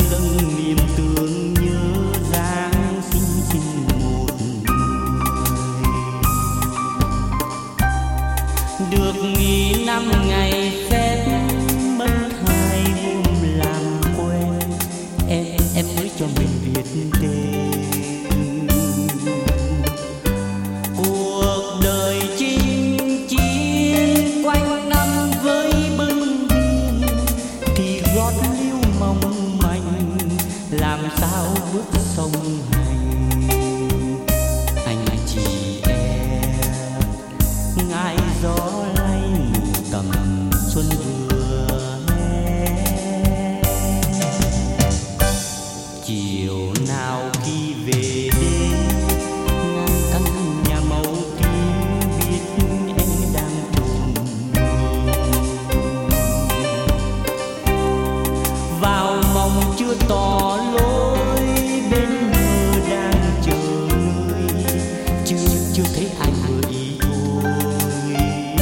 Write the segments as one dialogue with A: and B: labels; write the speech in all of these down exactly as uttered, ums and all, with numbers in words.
A: dâng niềm thương nhớ dáng xinh xinh một người. Được nghỉ năm ngày phép mất hai hôm làm quen, em em mới cho mình viết tên. Cuộc đời chinh chiến quanh năm với bưng biên thì gót liêu mong manh làm sao bước sông hành. Anh chị em ngại gió lay mù tầm xuân vừa hè. Chiều nào khi về đến ngang căn nhà màu tím biết em đang trồn vào mong chưa tỏ lối, bên mơ đang chờ người chưa chưa thấy ai vừa ý thôi.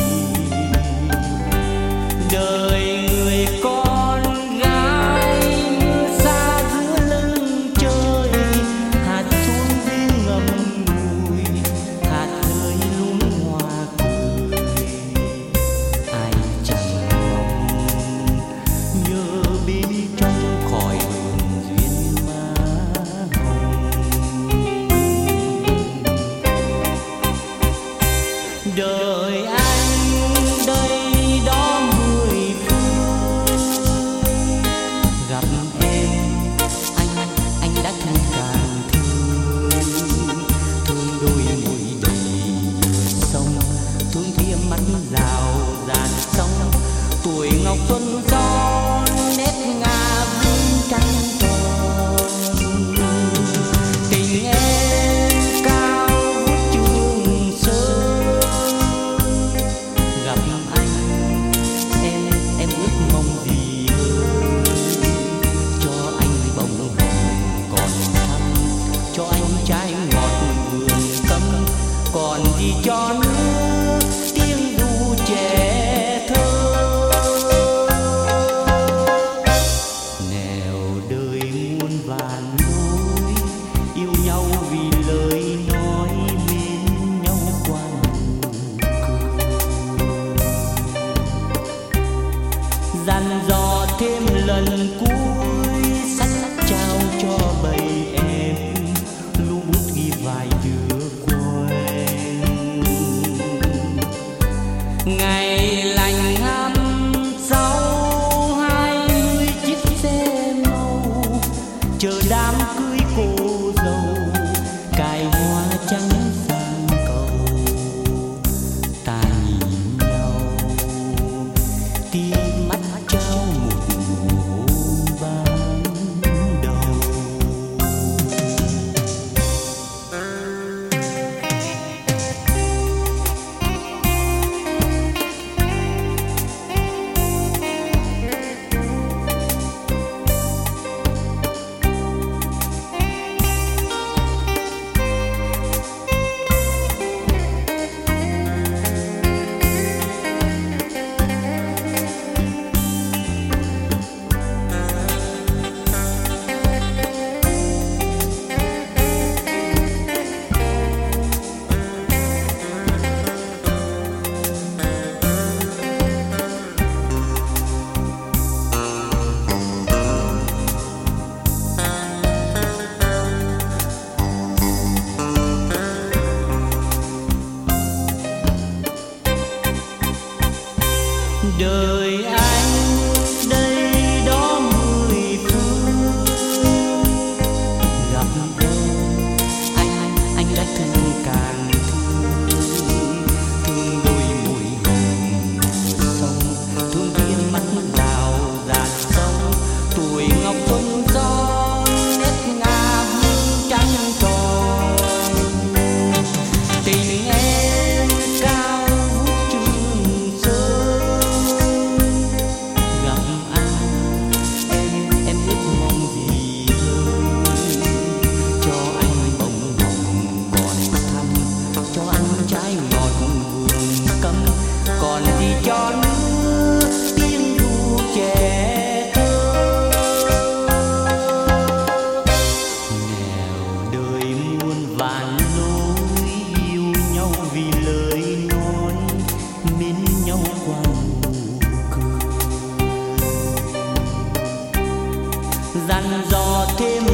A: Đời người con gái mưa xa giữa lưng trời, hạt xuống dưới ngầm ngùi, hạt rơi lún hoa cười. Ai chẳng mong nhớ bên trong khỏi hồn duyên má hồng. Đời anh đây đó mười phương, gặp em anh anh đã thương càng thương. Thương đôi môi đầy sông, thương thiêm mắt rào rạt sông, tuổi ngọc xuân son nét ngà vương trăng tròn. Tình em cao vút trường sơn, gặp anh em em ước mong gì hơn. Cho anh bông hồng còn thắm, cho anh trái ngọt vườn cấm, còn gì cho nữa tiếng ru trẻ thơ. Nẻo đời muôn vàn lối, yêu nhau vì lời nói, mến nhau qua nụ cười. Dặn dò thêm lần cuối sách trao cho bầy em, lưu bút ghi vài đứa quen. Ngày lành năm sau hai mươi chiếc xe màu, chờ đám cưới cô dâu cài hoa trắng sang cầu. Ta nhìn nhau tim mắt trao một nụ ban đầu. dò thêm